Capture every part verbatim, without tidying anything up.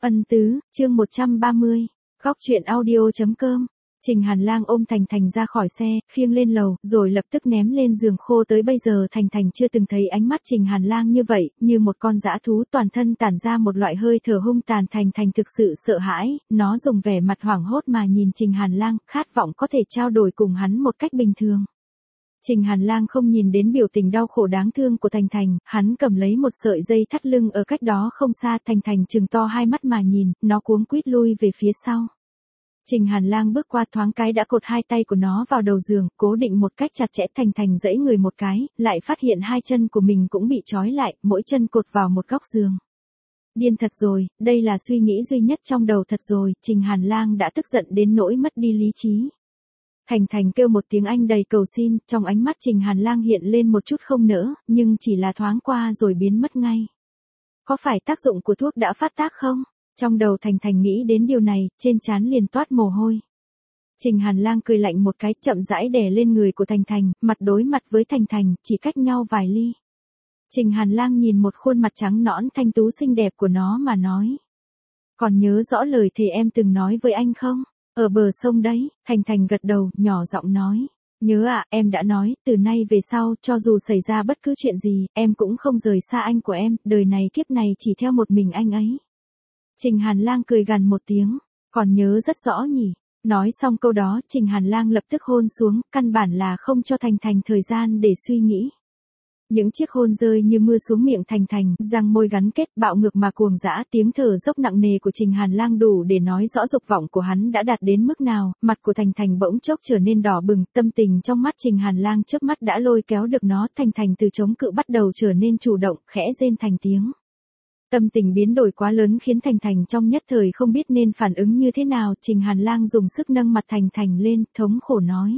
Ân tứ, chương một trăm ba mươi, góc truyện audio.com. Trình Hàn Lang ôm Thành Thành ra khỏi xe, khiêng lên lầu, rồi lập tức ném lên giường khô. Tới bây giờ Thành Thành chưa từng thấy ánh mắt Trình Hàn Lang như vậy, như một con dã thú, toàn thân tản ra một loại hơi thở hung tàn. Thành Thành thực sự sợ hãi, nó dùng vẻ mặt hoảng hốt mà nhìn Trình Hàn Lang, khát vọng có thể trao đổi cùng hắn một cách bình thường. Trình Hàn Lang không nhìn đến biểu tình đau khổ đáng thương của Thành Thành, hắn cầm lấy một sợi dây thắt lưng ở cách đó không xa. Thành Thành trừng to hai mắt mà nhìn, nó cuống quýt lui về phía sau. Trình Hàn Lang bước qua thoáng cái đã cột hai tay của nó vào đầu giường, cố định một cách chặt chẽ. Thành Thành giãy người một cái, lại phát hiện hai chân của mình cũng bị trói lại, mỗi chân cột vào một góc giường. Điên thật rồi, đây là suy nghĩ duy nhất trong đầu thật rồi. Trình Hàn Lang đã tức giận đến nỗi mất đi lý trí. Thành Thành kêu một tiếng anh đầy cầu xin, trong ánh mắt Trình Hàn Lang hiện lên một chút không nỡ, nhưng chỉ là thoáng qua rồi biến mất ngay. Có phải tác dụng của thuốc đã phát tác không? Trong đầu Thành Thành nghĩ đến điều này, trên trán liền toát mồ hôi. Trình Hàn Lang cười lạnh một cái, chậm rãi đè lên người của Thành Thành, mặt đối mặt với Thành Thành, chỉ cách nhau vài ly. Trình Hàn Lang nhìn một khuôn mặt trắng nõn thanh tú xinh đẹp của nó mà nói. Còn nhớ rõ lời thề em từng nói với anh không? Ở bờ sông đấy. Thành Thành gật đầu, nhỏ giọng nói. Nhớ ạ, à, em đã nói, từ nay về sau, cho dù xảy ra bất cứ chuyện gì, em cũng không rời xa anh của em, đời này kiếp này chỉ theo một mình anh ấy. Trình Hàn Lang cười gằn một tiếng, còn nhớ rất rõ nhỉ. Nói xong câu đó, Trình Hàn Lang lập tức hôn xuống, căn bản là không cho Thành Thành thời gian để suy nghĩ. Những chiếc hôn rơi như mưa xuống miệng Thành Thành, răng môi gắn kết, bạo ngược mà cuồng dã. Tiếng thở dốc nặng nề của Trình Hàn Lang đủ để nói rõ dục vọng của hắn đã đạt đến mức nào. Mặt của Thành Thành bỗng chốc trở nên đỏ bừng, tâm tình trong mắt Trình Hàn Lang chớp mắt đã lôi kéo được nó. Thành Thành từ chống cự bắt đầu trở nên chủ động, khẽ rên thành tiếng. Tâm tình biến đổi quá lớn khiến Thành Thành trong nhất thời không biết nên phản ứng như thế nào. Trình Hàn Lang dùng sức nâng mặt Thành Thành lên, thống khổ nói.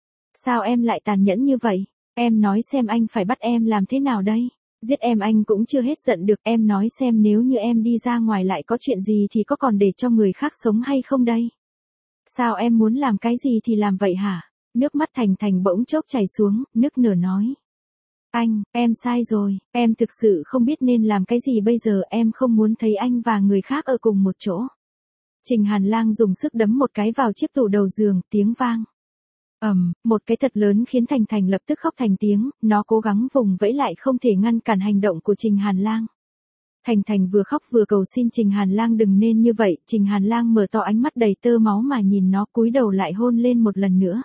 Sao em lại tàn nhẫn như vậy? Em nói xem anh phải bắt em làm thế nào đây? Giết em anh cũng chưa hết giận được. Em nói xem nếu như em đi ra ngoài lại có chuyện gì thì có còn để cho người khác sống hay không đây? Sao em muốn làm cái gì thì làm vậy hả? Nước mắt Thành Thành bỗng chốc chảy xuống, nức nở nói. Anh, em sai rồi, em thực sự không biết nên làm cái gì bây giờ. Em không muốn thấy anh và người khác ở cùng một chỗ. Trình Hàn Lang dùng sức đấm một cái vào chiếc tủ đầu giường, tiếng vang. ầm, um, một cái thật lớn khiến Thành Thành lập tức khóc thành tiếng, nó cố gắng vùng vẫy lại không thể ngăn cản hành động của Trình Hàn Lang. Thành Thành vừa khóc vừa cầu xin Trình Hàn Lang đừng nên như vậy. Trình Hàn Lang mở to ánh mắt đầy tơ máu mà nhìn nó, cúi đầu lại hôn lên một lần nữa.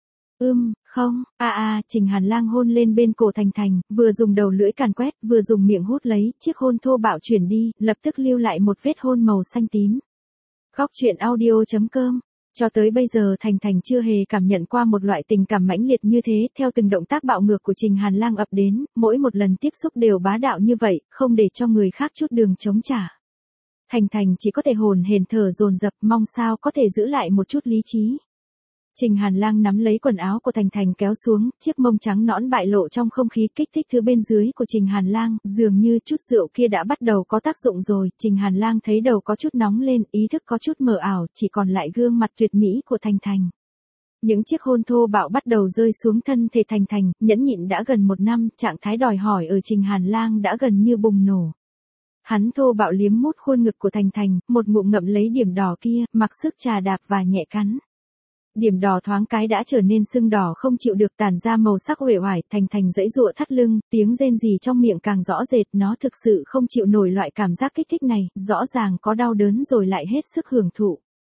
Ưm, không, a à, a, à, Trình Hàn Lang hôn lên bên cổ Thành Thành, vừa dùng đầu lưỡi càn quét, vừa dùng miệng hút lấy, chiếc hôn thô bạo chuyển đi, lập tức lưu lại một vết hôn màu xanh tím. Góc truyện audio.com. Cho tới bây giờ Thành Thành chưa hề cảm nhận qua một loại tình cảm mãnh liệt như thế. Theo từng động tác bạo ngược của Trình Hàn Lang ập đến, mỗi một lần tiếp xúc đều bá đạo như vậy, không để cho người khác chút đường chống trả. Thành Thành chỉ có thể hồn hển thở dồn dập, mong sao có thể giữ lại một chút lý trí. Trình Hàn Lang nắm lấy quần áo của Thành Thành kéo xuống, chiếc mông trắng nõn bại lộ trong không khí kích thích thứ bên dưới của Trình Hàn Lang. Dường như chút rượu kia đã bắt đầu có tác dụng rồi. Trình Hàn Lang thấy đầu có chút nóng lên, ý thức có chút mờ ảo, chỉ còn lại gương mặt tuyệt mỹ của Thành Thành. Những chiếc hôn thô bạo bắt đầu rơi xuống thân thể Thành Thành, nhẫn nhịn đã gần một năm, trạng thái đòi hỏi ở Trình Hàn Lang đã gần như bùng nổ. Hắn thô bạo liếm mút khuôn ngực của Thành Thành, một ngụm ngậm lấy điểm đỏ kia, mặc sức chà đạp và nhẹ cắn. Điểm đỏ thoáng cái đã trở nên sưng đỏ không chịu được, tản ra màu sắc uể oải. Thành Thành giãy giụa thắt lưng, tiếng rên rỉ trong miệng càng rõ rệt. Nó thực sự không chịu nổi loại cảm giác kích thích này, rõ ràng có đau đớn rồi lại hết sức hưởng thụ.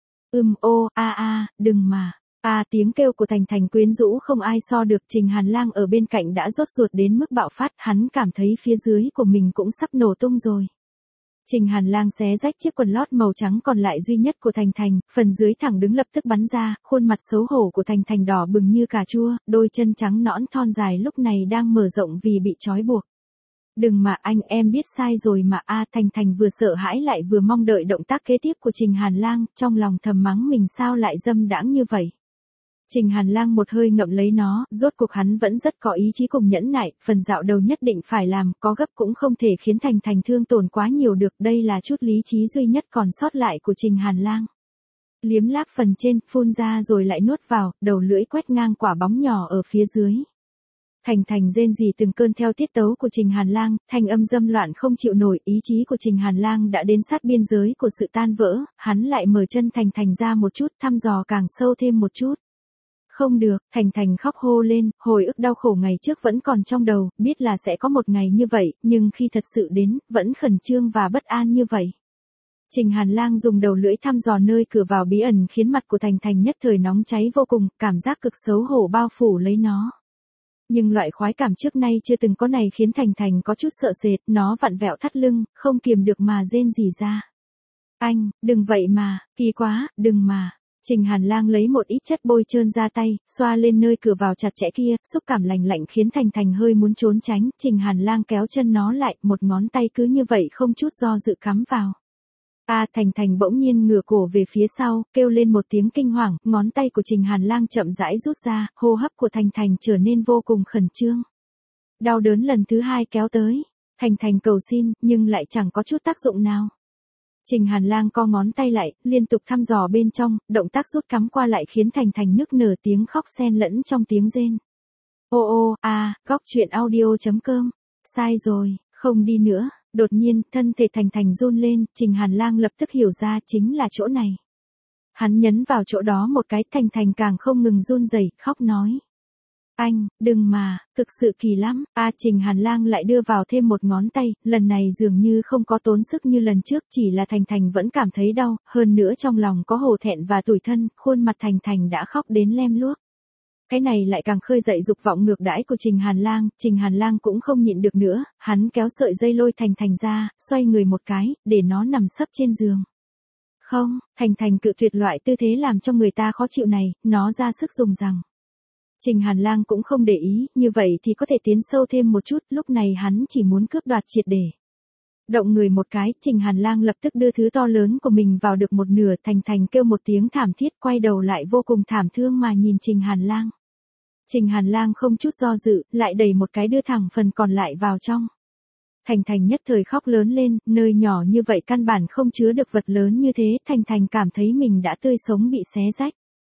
Ưm ô, a a, đừng mà. A à, tiếng kêu của Thành Thành quyến rũ không ai so được. Trình Hàn Lang ở bên cạnh đã rốt ruột đến mức bạo phát, hắn cảm thấy phía dưới của mình cũng sắp nổ tung rồi. Trình Hàn Lang xé rách chiếc quần lót màu trắng còn lại duy nhất của Thành Thành, phần dưới thẳng đứng lập tức bắn ra, khuôn mặt xấu hổ của Thành Thành đỏ bừng như cà chua, đôi chân trắng nõn thon dài lúc này đang mở rộng vì bị trói buộc. Đừng mà anh, em biết sai rồi mà. A à, Thành Thành vừa sợ hãi lại vừa mong đợi động tác kế tiếp của Trình Hàn Lang, trong lòng thầm mắng mình sao lại dâm đãng như vậy. Trình Hàn Lang một hơi ngậm lấy nó, rốt cuộc hắn vẫn rất có ý chí cùng nhẫn nại, phần dạo đầu nhất định phải làm, có gấp cũng không thể khiến Thành Thành thương tổn quá nhiều được. Đây là chút lý trí duy nhất còn sót lại của Trình Hàn Lang. Liếm láp phần trên, phun ra rồi lại nuốt vào, đầu lưỡi quét ngang quả bóng nhỏ ở phía dưới. Thành Thành rên rỉ từng cơn theo tiết tấu của Trình Hàn Lang, thanh âm dâm loạn không chịu nổi, ý chí của Trình Hàn Lang đã đến sát biên giới của sự tan vỡ, hắn lại mở chân Thành Thành ra một chút, thăm dò càng sâu thêm một chút. Không được, Thành Thành khóc hô lên, hồi ức đau khổ ngày trước vẫn còn trong đầu, biết là sẽ có một ngày như vậy, nhưng khi thật sự đến, vẫn khẩn trương và bất an như vậy. Trình Hàn Lang dùng đầu lưỡi thăm dò nơi cửa vào bí ẩn khiến mặt của Thành Thành nhất thời nóng cháy vô cùng, cảm giác cực xấu hổ bao phủ lấy nó. Nhưng loại khoái cảm trước nay chưa từng có này khiến Thành Thành có chút sợ sệt, nó vặn vẹo thắt lưng, không kiềm được mà rên rỉ ra. Anh, đừng vậy mà, kỳ quá, đừng mà. Trình Hàn Lang lấy một ít chất bôi trơn ra tay, xoa lên nơi cửa vào chặt chẽ kia, xúc cảm lành lạnh khiến Thành Thành hơi muốn trốn tránh, Trình Hàn Lang kéo chân nó lại, một ngón tay cứ như vậy không chút do dự cắm vào. A à, Thành Thành bỗng nhiên ngửa cổ về phía sau, kêu lên một tiếng kinh hoàng, ngón tay của Trình Hàn Lang chậm rãi rút ra, hô hấp của Thành Thành trở nên vô cùng khẩn trương. Đau đớn lần thứ hai kéo tới, Thành Thành cầu xin, nhưng lại chẳng có chút tác dụng nào. Trình Hàn Lang co ngón tay lại, liên tục thăm dò bên trong, động tác rút cắm qua lại khiến Thành Thành nức nở tiếng khóc xen lẫn trong tiếng rên. Ô ô, a, à, góc truyện audio chấm com. Sai rồi, không đi nữa. Đột nhiên, thân thể Thành Thành run lên, Trình Hàn Lang lập tức hiểu ra chính là chỗ này. Hắn nhấn vào chỗ đó một cái, Thành Thành càng không ngừng run rẩy, khóc nói. Anh, đừng mà, thực sự kỳ lắm. A à, Trình Hàn Lang lại đưa vào thêm một ngón tay, lần này dường như không có tốn sức như lần trước, chỉ là Thành Thành vẫn cảm thấy đau, hơn nữa trong lòng có hổ thẹn và tủi thân, khuôn mặt Thành Thành đã khóc đến lem luốc. Cái này lại càng khơi dậy dục vọng ngược đãi của Trình Hàn Lang, Trình Hàn Lang cũng không nhịn được nữa, hắn kéo sợi dây lôi Thành Thành ra, xoay người một cái, để nó nằm sấp trên giường. Không, Thành Thành cự tuyệt loại tư thế làm cho người ta khó chịu này, nó ra sức dùng rằng. Trình Hàn Lang cũng không để ý, như vậy thì có thể tiến sâu thêm một chút, lúc này hắn chỉ muốn cướp đoạt triệt để. Động người một cái, Trình Hàn Lang lập tức đưa thứ to lớn của mình vào được một nửa, Thành Thành kêu một tiếng thảm thiết, quay đầu lại vô cùng thảm thương mà nhìn Trình Hàn Lang. Trình Hàn Lang không chút do dự, lại đẩy một cái đưa thẳng phần còn lại vào trong. Thành Thành nhất thời khóc lớn lên, nơi nhỏ như vậy căn bản không chứa được vật lớn như thế, Thành Thành cảm thấy mình đã tươi sống bị xé rách.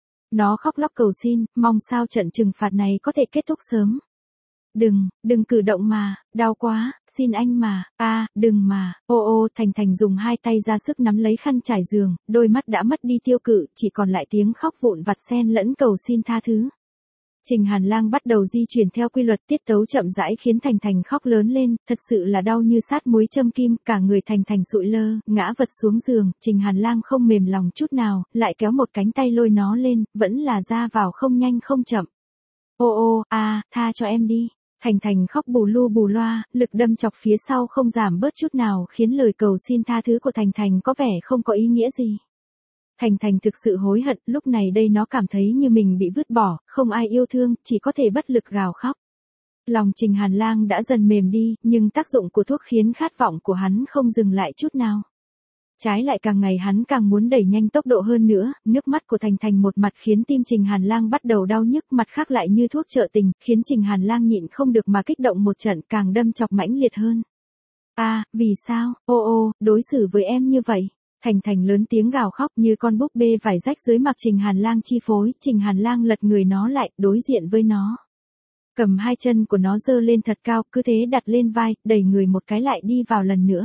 Nó khóc lóc cầu xin, mong sao trận trừng phạt này có thể kết thúc sớm. Đừng, đừng cử động mà, đau quá, xin anh mà, a, à, đừng mà, ô ô, Thành Thành dùng hai tay ra sức nắm lấy khăn trải giường, đôi mắt đã mất đi tiêu cự, chỉ còn lại tiếng khóc vụn vặt xen lẫn cầu xin tha thứ. Trình Hàn Lang bắt đầu di chuyển theo quy luật tiết tấu chậm rãi khiến Thành Thành khóc lớn lên, thật sự là đau như sát muối châm kim, cả người Thành Thành sụi lơ, ngã vật xuống giường, Trình Hàn Lang không mềm lòng chút nào, lại kéo một cánh tay lôi nó lên, vẫn là ra vào không nhanh không chậm. Ô ô, a, à, tha cho em đi. Thành Thành khóc bù lu bù loa, lực đâm chọc phía sau không giảm bớt chút nào khiến lời cầu xin tha thứ của Thành Thành có vẻ không có ý nghĩa gì. Thành Thành thực sự hối hận, lúc này đây nó cảm thấy như mình bị vứt bỏ, không ai yêu thương, chỉ có thể bất lực gào khóc. Lòng Trình Hàn Lang đã dần mềm đi, nhưng tác dụng của thuốc khiến khát vọng của hắn không dừng lại chút nào. Trái lại càng ngày hắn càng muốn đẩy nhanh tốc độ hơn nữa, nước mắt của Thành Thành một mặt khiến tim Trình Hàn Lang bắt đầu đau nhức, mặt khác lại như thuốc trợ tình, khiến Trình Hàn Lang nhịn không được mà kích động một trận, càng đâm chọc mãnh liệt hơn. A, à, vì sao, ô ô, đối xử với em như vậy? Thành Thành lớn tiếng gào khóc như con búp bê vải rách dưới mặt Trình Hàn Lang chi phối, Trình Hàn Lang lật người nó lại, đối diện với nó. Cầm hai chân của nó giơ lên thật cao, cứ thế đặt lên vai, đẩy người một cái lại đi vào lần nữa.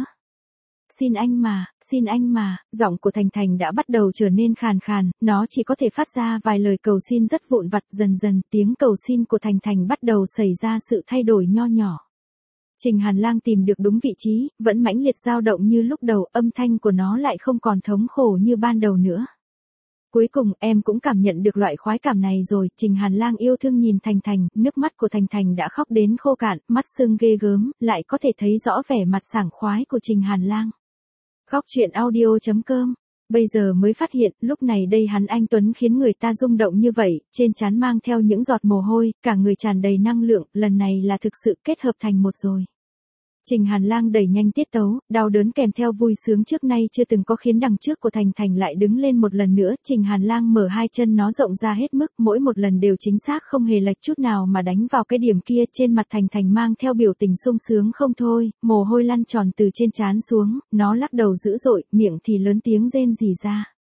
Xin anh mà, xin anh mà, giọng của Thành Thành đã bắt đầu trở nên khàn khàn, nó chỉ có thể phát ra vài lời cầu xin rất vụn vặt, dần dần tiếng cầu xin của Thành Thành bắt đầu xảy ra sự thay đổi nho nhỏ. Trình Hàn Lang tìm được đúng vị trí, vẫn mãnh liệt dao động như lúc đầu, âm thanh của nó lại không còn thống khổ như ban đầu nữa. Cuối cùng em cũng cảm nhận được loại khoái cảm này rồi, Trình Hàn Lang yêu thương nhìn Thành Thành, nước mắt của Thành Thành đã khóc đến khô cạn, mắt sưng ghê gớm, lại có thể thấy rõ vẻ mặt sảng khoái của Trình Hàn Lang. Góc truyện audio chấm com. Bây giờ mới phát hiện, lúc này đây hắn anh Tuấn khiến người ta rung động như vậy, trên trán mang theo những giọt mồ hôi, cả người tràn đầy năng lượng, lần này là thực sự kết hợp thành một rồi. Trình Hàn Lang đẩy nhanh tiết tấu, đau đớn kèm theo vui sướng trước nay chưa từng có khiến đằng trước của Thành Thành lại đứng lên một lần nữa, Trình Hàn Lang mở hai chân nó rộng ra hết mức, mỗi một lần đều chính xác không hề lệch chút nào mà đánh vào cái điểm kia, trên mặt Thành Thành mang theo biểu tình sung sướng không thôi, mồ hôi lăn tròn từ trên trán xuống, nó lắc đầu dữ dội, miệng thì lớn tiếng rên rỉ ra.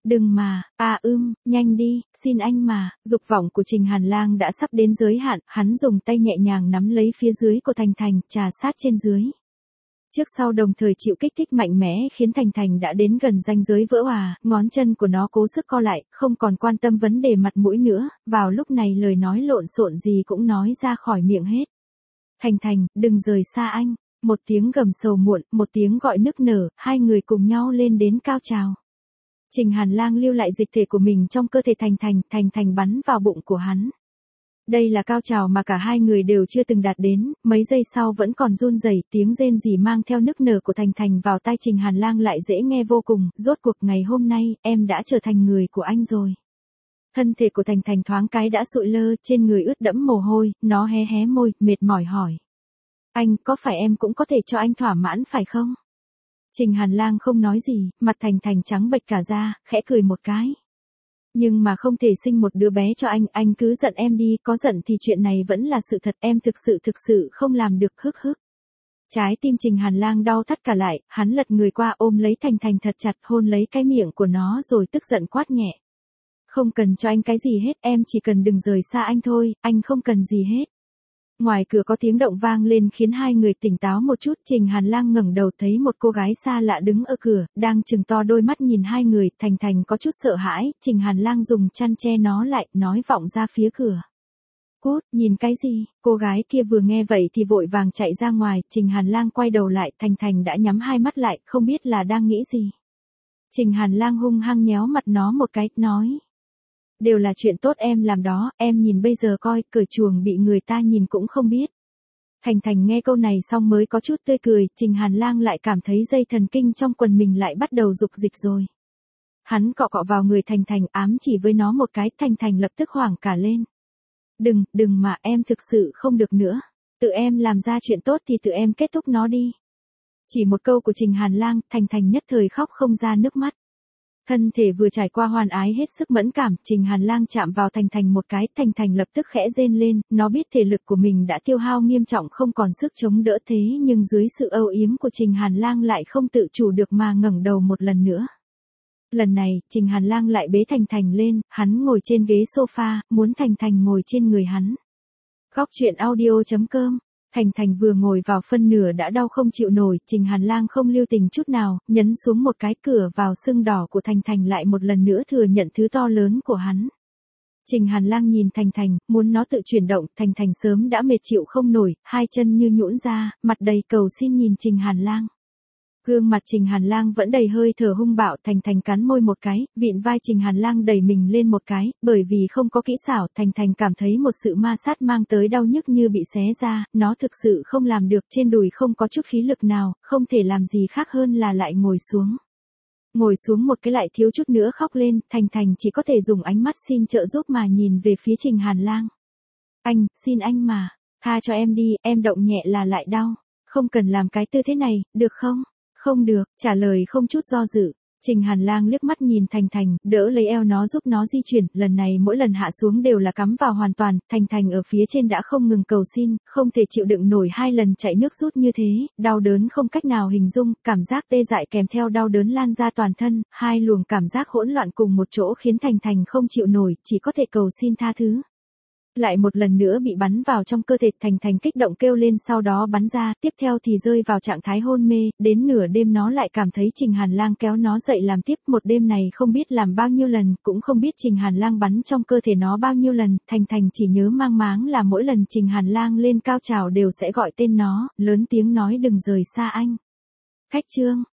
Đừng mà, à ưm, nhanh đi, xin anh mà, dục vọng của Trình Hàn Lang đã sắp đến giới hạn, hắn dùng tay nhẹ nhàng nắm lấy phía dưới của Thành Thành, trà sát trên dưới. Trước sau đồng thời chịu kích thích mạnh mẽ khiến Thành Thành đã đến gần ranh giới vỡ òa, ngón chân của nó cố sức co lại, không còn quan tâm vấn đề mặt mũi nữa, vào lúc này lời nói lộn xộn gì cũng nói ra khỏi miệng hết. Thành Thành, đừng rời xa anh, một tiếng gầm sầu muộn, một tiếng gọi nức nở, hai người cùng nhau lên đến cao trào. Trình Hàn Lang lưu lại dịch thể của mình trong cơ thể Thành Thành, Thành Thành bắn vào bụng của hắn. Đây là cao trào mà cả hai người đều chưa từng đạt đến, mấy giây sau vẫn còn run rẩy, tiếng rên rỉ mang theo nức nở của Thành Thành vào tai Trình Hàn Lang lại dễ nghe vô cùng, rốt cuộc ngày hôm nay, em đã trở thành người của anh rồi. Thân thể của Thành Thành thoáng cái đã sụi lơ, trên người ướt đẫm mồ hôi, nó hé hé môi, mệt mỏi hỏi. Anh, có phải em cũng có thể cho anh thỏa mãn phải không? Trình Hàn Lang không nói gì, mặt Thành Thành trắng bệch cả da, khẽ cười một cái. Nhưng mà không thể sinh một đứa bé cho anh, anh cứ giận em đi, có giận thì chuyện này vẫn là sự thật, em thực sự thực sự không làm được, hức hức. Trái tim Trình Hàn Lang đau thắt cả lại, hắn lật người qua ôm lấy Thành Thành thật chặt, hôn lấy cái miệng của nó rồi tức giận quát nhẹ. Không cần cho anh cái gì hết, em chỉ cần đừng rời xa anh thôi, anh không cần gì hết. Ngoài cửa có tiếng động vang lên khiến hai người tỉnh táo một chút, Trình Hàn Lang ngẩng đầu thấy một cô gái xa lạ đứng ở cửa, đang trừng to đôi mắt nhìn hai người, Thành Thành có chút sợ hãi, Trình Hàn Lang dùng chăn che nó lại, nói vọng ra phía cửa. Cút, nhìn cái gì, cô gái kia vừa nghe vậy thì vội vàng chạy ra ngoài, Trình Hàn Lang quay đầu lại, Thành Thành đã nhắm hai mắt lại, không biết là đang nghĩ gì. Trình Hàn Lang hung hăng nhéo mặt nó một cái, nói. Đều là chuyện tốt em làm đó, em nhìn bây giờ coi, cởi chuồng bị người ta nhìn cũng không biết. Thành Thành nghe câu này xong mới có chút tươi cười, Trình Hàn Lang lại cảm thấy dây thần kinh trong quần mình lại bắt đầu rục dịch rồi. Hắn cọ cọ vào người Thành Thành ám chỉ với nó một cái, Thành Thành lập tức hoảng cả lên. Đừng, đừng mà em thực sự không được nữa. Tự em làm ra chuyện tốt thì tự em kết thúc nó đi. Chỉ một câu của Trình Hàn Lang, Thành Thành nhất thời khóc không ra nước mắt. Thân thể vừa trải qua hoàn ái hết sức mẫn cảm, Trình Hàn Lang chạm vào Thành Thành một cái, Thành Thành lập tức khẽ rên lên, nó biết thể lực của mình đã tiêu hao nghiêm trọng không còn sức chống đỡ thế nhưng dưới sự âu yếm của Trình Hàn Lang lại không tự chủ được mà ngẩng đầu một lần nữa. Lần này, Trình Hàn Lang lại bế Thành Thành lên, hắn ngồi trên ghế sofa, muốn Thành Thành ngồi trên người hắn. Góc truyện audio chấm com. Thành Thành vừa ngồi vào phân nửa đã đau không chịu nổi, Trình Hàn Lang không lưu tình chút nào, nhấn xuống một cái, cửa vào sưng đỏ của Thành Thành lại một lần nữa thừa nhận thứ to lớn của hắn. Trình Hàn Lang nhìn Thành Thành, muốn nó tự chuyển động, Thành Thành sớm đã mệt chịu không nổi, hai chân như nhũn ra, mặt đầy cầu xin nhìn Trình Hàn Lang. Gương mặt Trình Hàn Lang vẫn đầy hơi thở hung bạo, Thành Thành cắn môi một cái, vịn vai Trình Hàn Lang đẩy mình lên một cái, bởi vì không có kỹ xảo, Thành Thành cảm thấy một sự ma sát mang tới đau nhức như bị xé ra, nó thực sự không làm được, trên đùi không có chút khí lực nào, không thể làm gì khác hơn là lại ngồi xuống. Ngồi xuống một cái lại thiếu chút nữa khóc lên, Thành Thành chỉ có thể dùng ánh mắt xin trợ giúp mà nhìn về phía Trình Hàn Lang. Anh, xin anh mà, tha cho em đi, em động nhẹ là lại đau, không cần làm cái tư thế này, được không? Không được, trả lời không chút do dự. Trình Hàn Lang liếc mắt nhìn Thành Thành, đỡ lấy eo nó giúp nó di chuyển, lần này mỗi lần hạ xuống đều là cắm vào hoàn toàn, Thành Thành ở phía trên đã không ngừng cầu xin, không thể chịu đựng nổi hai lần chạy nước rút như thế, đau đớn không cách nào hình dung, cảm giác tê dại kèm theo đau đớn lan ra toàn thân, hai luồng cảm giác hỗn loạn cùng một chỗ khiến Thành Thành không chịu nổi, chỉ có thể cầu xin tha thứ. Lại một lần nữa bị bắn vào trong cơ thể, Thành Thành kích động kêu lên sau đó bắn ra, tiếp theo thì rơi vào trạng thái hôn mê, đến nửa đêm nó lại cảm thấy Trình Hàn Lang kéo nó dậy làm tiếp, một đêm này không biết làm bao nhiêu lần, cũng không biết Trình Hàn Lang bắn trong cơ thể nó bao nhiêu lần, Thành Thành chỉ nhớ mang máng là mỗi lần Trình Hàn Lang lên cao trào đều sẽ gọi tên nó, lớn tiếng nói đừng rời xa anh. Khách trương.